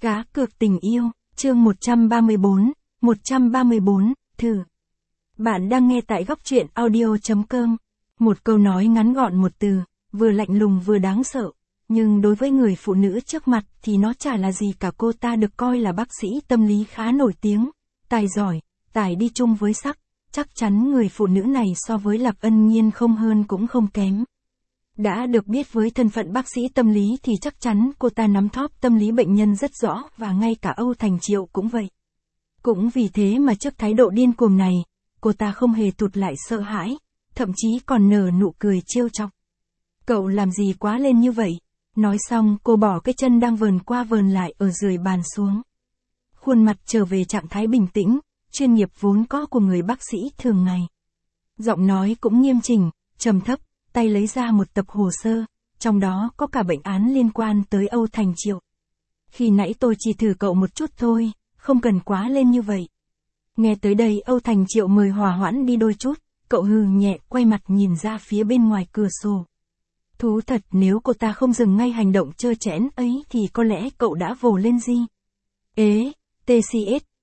Cá cược tình yêu, chương 134, thử. Bạn đang nghe tại góc truyện audio.com. Một câu nói ngắn gọn một từ, vừa lạnh lùng vừa đáng sợ, nhưng đối với người phụ nữ trước mặt thì nó chả là gì cả. Cô ta được coi là bác sĩ tâm lý khá nổi tiếng, tài giỏi, tài đi chung với sắc, chắc chắn người phụ nữ này so với Lạc Ân Nhiên không hơn cũng không kém. Đã được biết với thân phận bác sĩ tâm lý thì chắc chắn cô ta nắm thóp tâm lý bệnh nhân rất rõ, và ngay cả Âu Thành Triệu cũng vậy. Cũng vì thế mà trước thái độ điên cuồng này, cô ta không hề tụt lại sợ hãi, thậm chí còn nở nụ cười trêu chọc. Cậu làm gì quá lên như vậy? Nói xong cô bỏ cái chân đang vờn qua vờn lại ở dưới bàn xuống. Khuôn mặt trở về trạng thái bình tĩnh, chuyên nghiệp vốn có của người bác sĩ thường ngày. Giọng nói cũng nghiêm chỉnh, trầm thấp, tay lấy ra một tập hồ sơ, trong đó có cả bệnh án liên quan tới Âu Thành Triệu. Khi nãy tôi chỉ thử cậu một chút thôi, không cần quá lên như vậy. Nghe tới đây Âu Thành Triệu mời hòa hoãn đi đôi chút, cậu hừ nhẹ quay mặt nhìn ra phía bên ngoài cửa sổ. Thú thật, nếu cô ta không dừng ngay hành động trơ trẽn ấy thì có lẽ cậu đã vồ lên gì. TCS,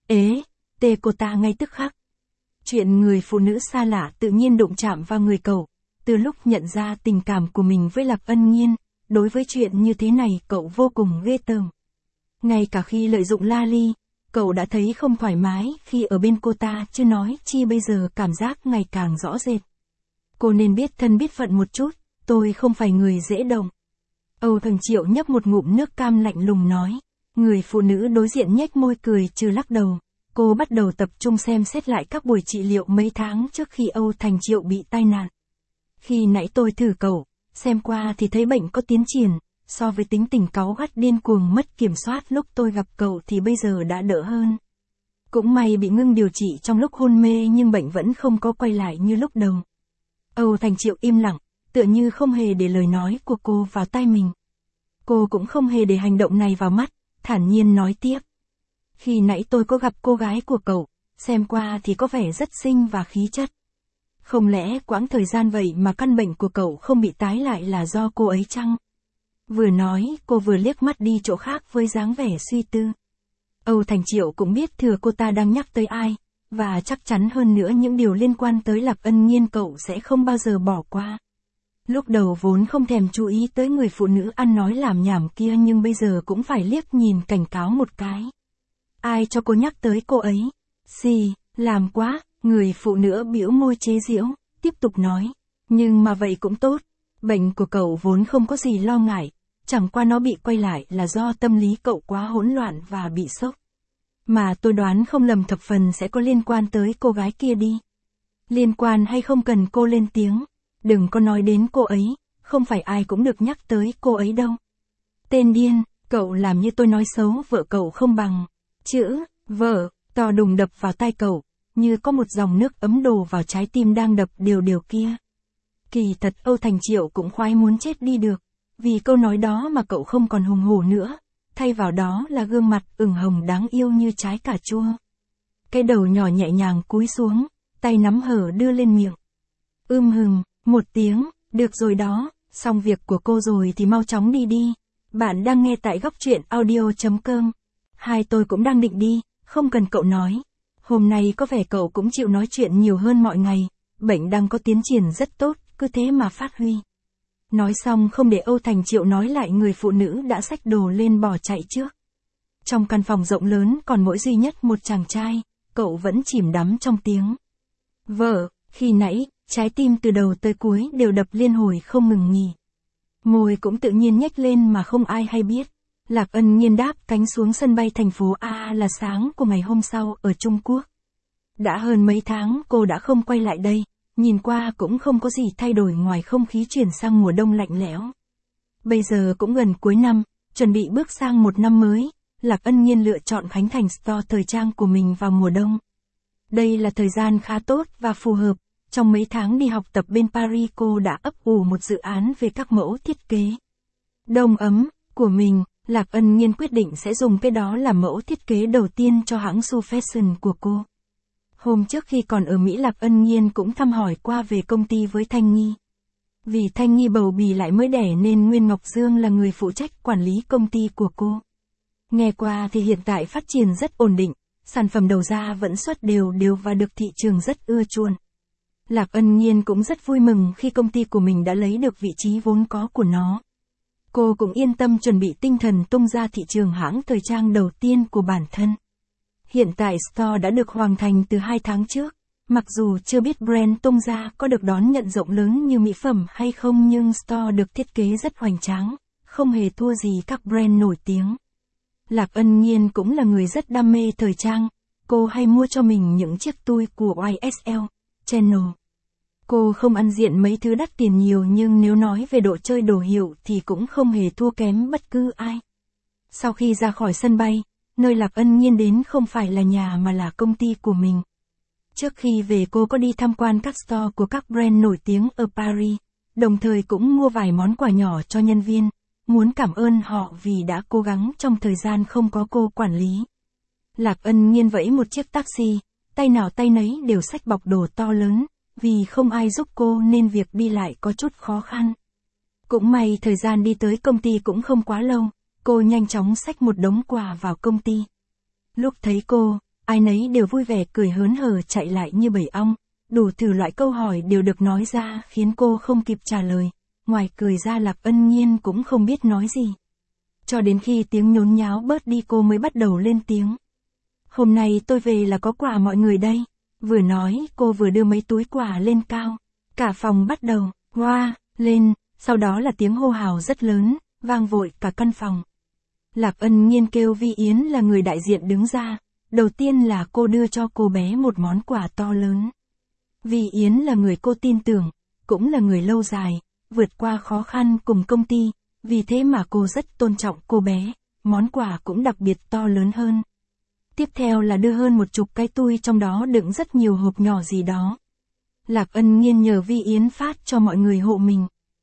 cô ta ngay tức khắc. Chuyện người phụ nữ xa lạ tự nhiên đụng chạm vào người cậu. Từ lúc nhận ra tình cảm của mình với Lạc Ân Nhiên, đối với chuyện như thế này cậu vô cùng ghê tởm. Ngay cả khi lợi dụng Lali, cậu đã thấy không thoải mái khi ở bên cô ta, chứ nói chi bây giờ cảm giác ngày càng rõ rệt. Cô nên biết thân biết phận một chút, tôi không phải người dễ động. Âu Thành Triệu nhấp một ngụm nước cam lạnh lùng nói. Người phụ nữ đối diện nhếch môi cười trừ lắc đầu. Cô bắt đầu tập trung xem xét lại các buổi trị liệu mấy tháng trước khi Âu Thành Triệu bị tai nạn. Khi nãy tôi thử cậu, xem qua thì thấy bệnh có tiến triển, so với tính tình cáu gắt điên cuồng mất kiểm soát lúc tôi gặp cậu thì bây giờ đã đỡ hơn. Cũng may bị ngưng điều trị trong lúc hôn mê nhưng bệnh vẫn không có quay lại như lúc đầu. Âu Thành Triệu im lặng, tựa như không hề để lời nói của cô vào tai mình. Cô cũng không hề để hành động này vào mắt, thản nhiên nói tiếp. Khi nãy tôi có gặp cô gái của cậu, xem qua thì có vẻ rất xinh và khí chất. Không lẽ quãng thời gian vậy mà căn bệnh của cậu không bị tái lại là do cô ấy chăng? Vừa nói, cô vừa liếc mắt đi chỗ khác với dáng vẻ suy tư. Âu Thành Triệu cũng biết thừa cô ta đang nhắc tới ai, và chắc chắn hơn nữa những điều liên quan tới Lạc Ân Nhiên cậu sẽ không bao giờ bỏ qua. Lúc đầu vốn không thèm chú ý tới người phụ nữ ăn nói làm nhảm kia, nhưng bây giờ cũng phải liếc nhìn cảnh cáo một cái. Ai cho cô nhắc tới cô ấy? Xì, làm quá. Người phụ nữ bĩu môi chế giễu, tiếp tục nói. Nhưng mà vậy cũng tốt. Bệnh của cậu vốn không có gì lo ngại. Chẳng qua nó bị quay lại là do tâm lý cậu quá hỗn loạn và bị sốc. Mà tôi đoán không lầm thập phần sẽ có liên quan tới cô gái kia đi. Liên quan hay không cần cô lên tiếng. Đừng có nói đến cô ấy. Không phải ai cũng được nhắc tới cô ấy đâu. Tên điên, cậu làm như tôi nói xấu vợ cậu không bằng. Chữ, vợ, to đùng đập vào tai cậu. Như có một dòng nước ấm đổ vào trái tim đang đập đều đều kia. Kỳ thật Âu Thành Triệu cũng khoái muốn chết đi được. Vì câu nói đó mà cậu không còn hùng hổ nữa. Thay vào đó là gương mặt ửng hồng đáng yêu như trái cà chua. Cái đầu nhỏ nhẹ nhàng cúi xuống, tay nắm hở đưa lên miệng. Một tiếng, được rồi đó, xong việc của cô rồi thì mau chóng đi đi. Bạn đang nghe tại góc truyện audio.com. Hai tôi cũng đang định đi, không cần cậu nói. Hôm nay có vẻ cậu cũng chịu nói chuyện nhiều hơn mọi ngày, bệnh đang có tiến triển rất tốt, cứ thế mà phát huy. Nói xong không để Âu Thành Triệu nói lại, người phụ nữ đã xách đồ lên bỏ chạy trước. Trong căn phòng rộng lớn còn mỗi duy nhất một chàng trai, cậu vẫn chìm đắm trong tiếng vợ, khi nãy, trái tim từ đầu tới cuối đều đập liên hồi không ngừng nghỉ. Môi cũng tự nhiên nhếch lên mà không ai hay biết. Lạc Ân Nhiên đáp cánh xuống sân bay thành phố A là sáng của ngày hôm sau ở Trung Quốc. Đã hơn mấy tháng cô đã không quay lại đây, nhìn qua cũng không có gì thay đổi ngoài không khí chuyển sang mùa đông lạnh lẽo. Bây giờ cũng gần cuối năm, chuẩn bị bước sang một năm mới, Lạc Ân Nhiên lựa chọn khánh thành store thời trang của mình vào mùa đông. Đây là thời gian khá tốt và phù hợp, trong mấy tháng đi học tập bên Paris cô đã ấp ủ một dự án về các mẫu thiết kế đông ấm của mình. Lạc Ân Nhiên quyết định sẽ dùng cái đó làm mẫu thiết kế đầu tiên cho hãng Su Fashion của cô. Hôm trước khi còn ở Mỹ, Lạc Ân Nhiên cũng thăm hỏi qua về công ty với Thanh Nghi. Vì Thanh Nghi bầu bì lại mới đẻ nên Nguyên Ngọc Dương là người phụ trách quản lý công ty của cô. Nghe qua thì hiện tại phát triển rất ổn định, sản phẩm đầu ra vẫn xuất đều đều và được thị trường rất ưa chuộng. Lạc Ân Nhiên cũng rất vui mừng khi công ty của mình đã lấy được vị trí vốn có của nó. Cô cũng yên tâm chuẩn bị tinh thần tung ra thị trường hãng thời trang đầu tiên của bản thân. Hiện tại store đã được hoàn thành từ 2 tháng trước. Mặc dù chưa biết brand tung ra có được đón nhận rộng lớn như mỹ phẩm hay không, nhưng store được thiết kế rất hoành tráng, không hề thua gì các brand nổi tiếng. Lạc Ân Nhiên cũng là người rất đam mê thời trang, cô hay mua cho mình những chiếc tui của YSL, Chanel. Cô không ăn diện mấy thứ đắt tiền nhiều, nhưng nếu nói về độ chơi đồ hiệu thì cũng không hề thua kém bất cứ ai. Sau khi ra khỏi sân bay, nơi Lạc Ân Nhiên đến không phải là nhà mà là công ty của mình. Trước khi về cô có đi tham quan các store của các brand nổi tiếng ở Paris, đồng thời cũng mua vài món quà nhỏ cho nhân viên, muốn cảm ơn họ vì đã cố gắng trong thời gian không có cô quản lý. Lạc Ân Nhiên vẫy một chiếc taxi, tay nào tay nấy đều xách bọc đồ to lớn, vì không ai giúp cô nên việc đi lại có chút khó khăn. Cũng may thời gian đi tới công ty cũng không quá lâu, cô nhanh chóng xách một đống quà vào công ty. Lúc thấy cô, ai nấy đều vui vẻ cười hớn hở chạy lại như bầy ong, đủ thử loại câu hỏi đều được nói ra khiến cô không kịp trả lời, ngoài cười ra Lạc Ân Nhiên cũng không biết nói gì. Cho đến khi tiếng nhốn nháo bớt đi cô mới bắt đầu lên tiếng. Hôm nay tôi về là có quà mọi người đây. Vừa nói cô vừa đưa mấy túi quà lên cao. Cả phòng bắt đầu, hoa, lên, sau đó là tiếng hô hào rất lớn, vang vội cả căn phòng. Lạc Ân Nhiên kêu Vi Yến là người đại diện đứng ra. Đầu tiên là cô đưa cho cô bé một món quà to lớn. Vi Yến là người cô tin tưởng, cũng là người lâu dài, vượt qua khó khăn cùng công ty, vì thế mà cô rất tôn trọng cô bé, món quà cũng đặc biệt to lớn hơn. Tiếp theo là đưa hơn 10 cái tui, trong đó đựng rất nhiều hộp nhỏ gì đó. Lạc Ân Nhiên nhờ Vi Yến phát cho mọi người hộ mình.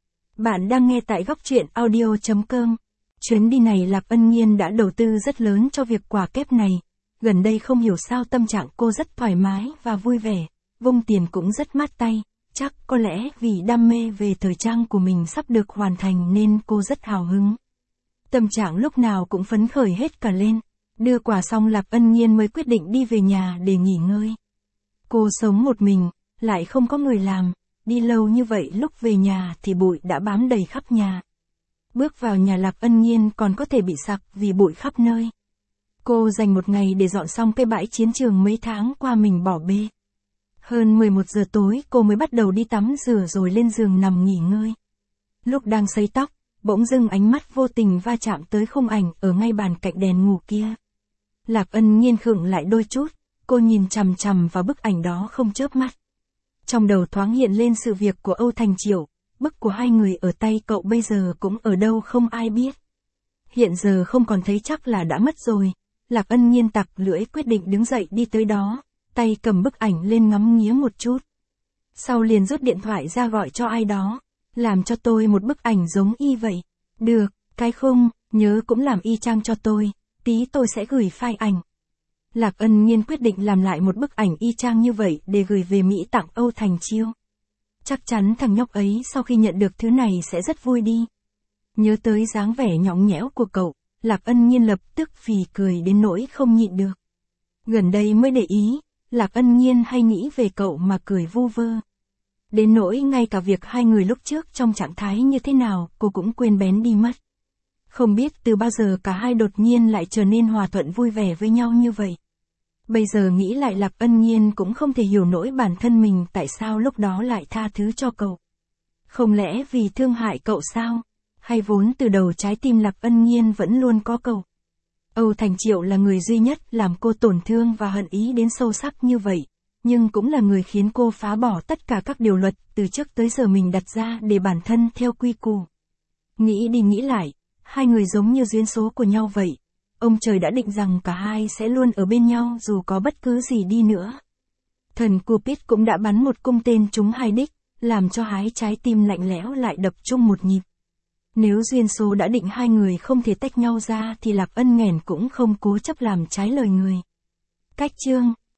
Bạn đang nghe tại Góc Truyện Audio.com. Chuyến đi này Lạc Ân Nhiên đã đầu tư rất lớn cho việc quà kép này. Gần đây không hiểu sao tâm trạng cô rất thoải mái và vui vẻ, vung tiền cũng rất mát tay, chắc có lẽ vì đam mê về thời trang của mình sắp được hoàn thành nên cô rất hào hứng. Tâm trạng lúc nào cũng phấn khởi hết cả lên. Đưa quà xong Lạc Ân Nhiên mới quyết định đi về nhà để nghỉ ngơi. Cô sống một mình, lại không có người làm, đi lâu như vậy lúc về nhà thì bụi đã bám đầy khắp nhà. Bước vào nhà Lạc Ân Nhiên còn có thể bị sặc vì bụi khắp nơi. Cô dành một ngày để dọn xong cái bãi chiến trường mấy tháng qua mình bỏ bê. Hơn 11 giờ tối cô mới bắt đầu đi tắm rửa rồi lên giường nằm nghỉ ngơi. Lúc đang sấy tóc, bỗng dưng ánh mắt vô tình va chạm tới khung ảnh ở ngay bàn cạnh đèn ngủ kia. Lạc Ân Nhiên khựng lại đôi chút, cô nhìn chằm chằm vào bức ảnh đó không chớp mắt. Trong đầu thoáng hiện lên sự việc của Âu Thành Triệu, bức của hai người ở tay cậu bây giờ cũng ở đâu không ai biết. Hiện giờ không còn thấy chắc là đã mất rồi. Lạc Ân Nhiên tặc lưỡi quyết định đứng dậy đi tới đó, tay cầm bức ảnh lên ngắm nghía một chút. Sau liền rút điện thoại ra gọi cho ai đó, làm cho tôi một bức ảnh giống y vậy. Được, cái khung, nhớ cũng làm y chang cho tôi, tí tôi sẽ gửi file ảnh. Lạc Ân Nhiên quyết định làm lại một bức ảnh y chang như vậy để gửi về Mỹ tặng Âu Thành Chiêu. Chắc chắn thằng nhóc ấy sau khi nhận được thứ này sẽ rất vui đi. Nhớ tới dáng vẻ nhõng nhẽo của cậu, Lạc Ân Nhiên lập tức phì cười đến nỗi không nhịn được. Gần đây mới để ý, Lạc Ân Nhiên hay nghĩ về cậu mà cười vu vơ. Đến nỗi ngay cả việc hai người lúc trước trong trạng thái như thế nào cô cũng quên bén đi mất. Không biết từ bao giờ cả hai đột nhiên lại trở nên hòa thuận vui vẻ với nhau như vậy. Bây giờ nghĩ lại Lạc Ân Nhiên cũng không thể hiểu nổi bản thân mình tại sao lúc đó lại tha thứ cho cậu. Không lẽ vì thương hại cậu sao? Hay vốn từ đầu trái tim Lạc Ân Nhiên vẫn luôn có cậu? Âu Thành Triệu là người duy nhất làm cô tổn thương và hận ý đến sâu sắc như vậy, nhưng cũng là người khiến cô phá bỏ tất cả các điều luật từ trước tới giờ mình đặt ra để bản thân theo quy củ. Nghĩ đi nghĩ lại, hai người giống như duyên số của nhau vậy. Ông trời đã định rằng cả hai sẽ luôn ở bên nhau dù có bất cứ gì đi nữa. Thần Cupid cũng đã bắn một cung tên trúng hai đích, làm cho hai trái tim lạnh lẽo lại đập chung một nhịp. Nếu duyên số đã định hai người không thể tách nhau ra thì Lạc Ân nghèn cũng không cố chấp làm trái lời người. Cách chương